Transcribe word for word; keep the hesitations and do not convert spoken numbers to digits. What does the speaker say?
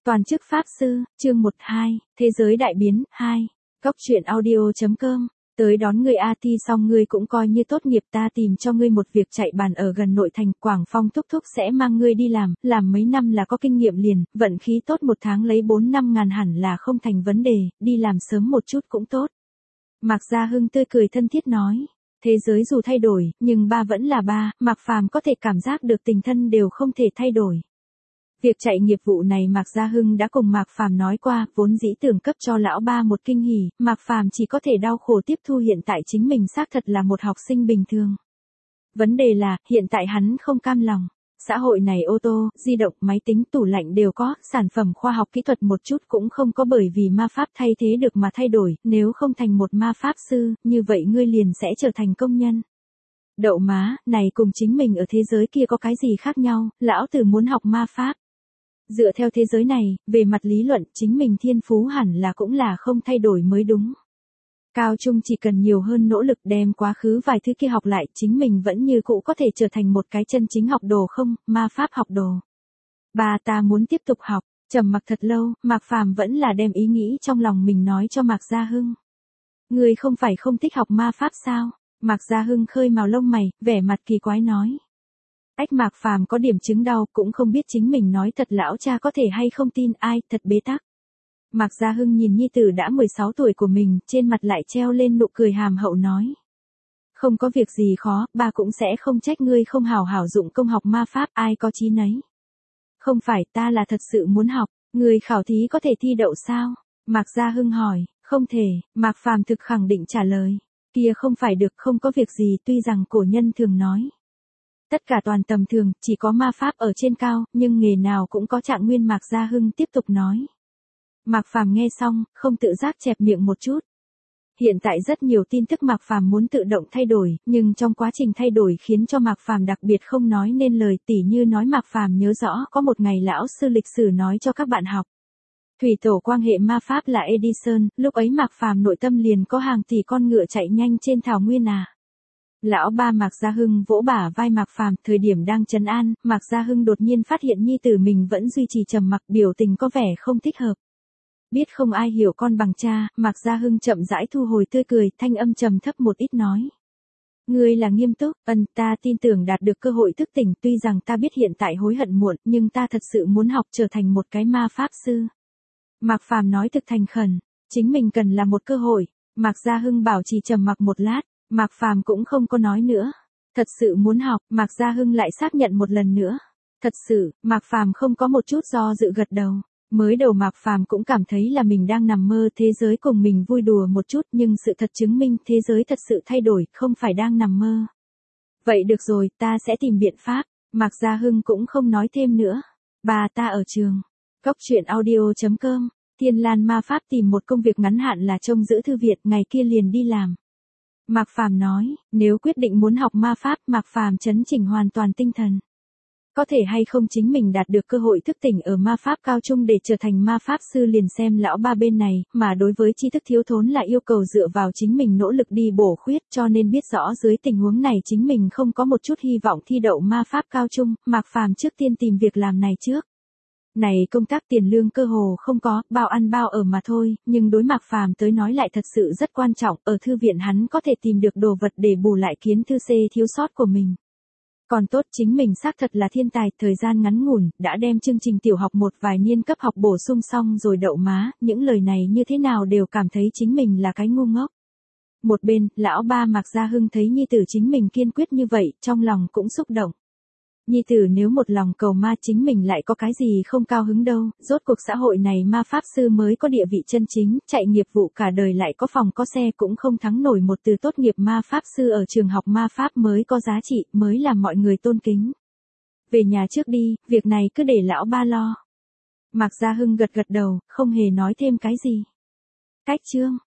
Toàn chức Pháp Sư, chương một hai, Thế giới đại biến, hai. Cóc truyện audio.com. Tới đón người a ti xong ngươi cũng coi như tốt nghiệp, ta tìm cho ngươi một việc chạy bàn ở gần nội thành, Quảng Phong thúc thúc sẽ mang ngươi đi làm, làm mấy năm là có kinh nghiệm liền, vận khí tốt một tháng lấy bốn năm ngàn hẳn là không thành vấn đề, đi làm sớm một chút cũng tốt. Mạc Gia Hưng tươi cười thân thiết nói. Thế giới dù thay đổi, nhưng ba vẫn là ba, Mạc Phàm có thể cảm giác được tình thân đều không thể thay đổi. Việc chạy nghiệp vụ này Mạc Gia Hưng đã cùng Mạc Phàm nói qua, vốn dĩ tưởng cấp cho lão ba một kinh hỉ, Mạc Phàm chỉ có thể đau khổ tiếp thu hiện tại chính mình xác thật là một học sinh bình thường. Vấn đề là, hiện tại hắn không cam lòng. Xã hội này ô tô, di động, máy tính, tủ lạnh đều có, sản phẩm khoa học kỹ thuật một chút cũng không có bởi vì ma pháp thay thế được mà thay đổi, nếu không thành một ma pháp sư, như vậy ngươi liền sẽ trở thành công nhân. Đậu má, này cùng chính mình ở thế giới kia có cái gì khác nhau, lão tử muốn học ma pháp. Dựa theo thế giới này, về mặt lý luận, chính mình thiên phú hẳn là cũng là không thay đổi mới đúng. Cao trung chỉ cần nhiều hơn nỗ lực đem quá khứ vài thứ kia học lại, chính mình vẫn như cũ có thể trở thành một cái chân chính học đồ không, ma pháp học đồ. Ba ta muốn tiếp tục học, trầm mặc thật lâu, Mạc Phàm vẫn là đem ý nghĩ trong lòng mình nói cho Mạc Gia Hưng. Ngươi không phải không thích học ma pháp sao? Mạc Gia Hưng khơi mào lông mày, vẻ mặt kỳ quái nói. Ách Mạc Phàm có điểm chứng đau, cũng không biết chính mình nói thật lão cha có thể hay không tin ai, thật bế tắc. Mạc Gia Hưng nhìn nhi tử đã mười sáu tuổi của mình, trên mặt lại treo lên nụ cười hàm hậu nói. Không có việc gì khó, ba cũng sẽ không trách ngươi không hào hảo dụng công học ma pháp, ai có chí nấy. Không phải, ta là thật sự muốn học, người khảo thí có thể thi đậu sao? Mạc Gia Hưng hỏi, không thể, Mạc Phàm thực khẳng định trả lời. Kia không phải được, không có việc gì, tuy rằng cổ nhân thường nói. Tất cả toàn tầm thường, chỉ có ma pháp ở trên cao, nhưng nghề nào cũng có trạng nguyên. Mạc Gia Hưng tiếp tục nói. Mạc Phàm nghe xong, không tự giác chẹp miệng một chút. Hiện tại rất nhiều tin tức Mạc Phàm muốn tự động thay đổi, nhưng trong quá trình thay đổi khiến cho Mạc Phàm đặc biệt không nói nên lời, tỉ như nói Mạc Phàm nhớ rõ có một ngày lão sư lịch sử nói cho các bạn học. Thủy tổ quan hệ ma pháp là Edison, lúc ấy Mạc Phàm nội tâm liền có hàng tỷ con ngựa chạy nhanh trên thảo nguyên à. Lão ba Mạc Gia Hưng vỗ bả vai Mạc Phàm, thời điểm đang trấn an, Mạc Gia Hưng đột nhiên phát hiện nhi tử mình vẫn duy trì trầm mặc, biểu tình có vẻ không thích hợp. Biết không ai hiểu con bằng cha, Mạc Gia Hưng chậm rãi thu hồi tươi cười, thanh âm trầm thấp một ít nói. Ngươi là nghiêm túc, ân, ta tin tưởng đạt được cơ hội thức tỉnh, tuy rằng ta biết hiện tại hối hận muộn, nhưng ta thật sự muốn học trở thành một cái ma pháp sư. Mạc Phàm nói thực thành khẩn, chính mình cần là một cơ hội. Mạc Gia Hưng bảo trì trầm mặc một lát, Mạc Phàm cũng không có nói nữa. Thật sự muốn học, Mạc Gia Hưng lại xác nhận một lần nữa. Thật sự, Mạc Phàm không có một chút do dự gật đầu. Mới đầu Mạc Phàm cũng cảm thấy là mình đang nằm mơ, thế giới cùng mình vui đùa một chút, nhưng sự thật chứng minh thế giới thật sự thay đổi, không phải đang nằm mơ. Vậy được rồi, ta sẽ tìm biện pháp. Mạc Gia Hưng cũng không nói thêm nữa. Bà ta ở trường. Cóc truyện audio.com. Thiên Lan ma pháp tìm một công việc ngắn hạn là trông giữ thư viện, ngày kia liền đi làm. Mạc Phàm nói, nếu quyết định muốn học ma pháp, Mạc Phàm chấn chỉnh hoàn toàn tinh thần. Có thể hay không chính mình đạt được cơ hội thức tỉnh ở ma pháp cao trung để trở thành ma pháp sư liền xem lão ba bên này, mà đối với tri thức thiếu thốn là yêu cầu dựa vào chính mình nỗ lực đi bổ khuyết, cho nên biết rõ dưới tình huống này chính mình không có một chút hy vọng thi đậu ma pháp cao trung, Mạc Phàm trước tiên tìm việc làm này trước. Này công tác tiền lương cơ hồ không có, bao ăn bao ở mà thôi, nhưng đối Mạc Phàm tới nói lại thật sự rất quan trọng, ở thư viện hắn có thể tìm được đồ vật để bù lại kiến thư C thiếu sót của mình. Còn tốt chính mình xác thật là thiên tài, thời gian ngắn ngủn, đã đem chương trình tiểu học một vài niên cấp học bổ sung xong rồi đậu má, những lời này như thế nào đều cảm thấy chính mình là cái ngu ngốc. Một bên, lão ba Mạc Gia Hưng thấy nhi tử chính mình kiên quyết như vậy, trong lòng cũng xúc động. Nhi tử nếu một lòng cầu ma chính mình lại có cái gì không cao hứng đâu, rốt cuộc xã hội này ma pháp sư mới có địa vị chân chính, chạy nghiệp vụ cả đời lại có phòng có xe cũng không thắng nổi một từ tốt nghiệp ma pháp sư ở trường học ma pháp mới có giá trị, mới làm mọi người tôn kính. Về nhà trước đi, việc này cứ để lão ba lo. Mạc Gia Hưng gật gật đầu, không hề nói thêm cái gì. Cách chương.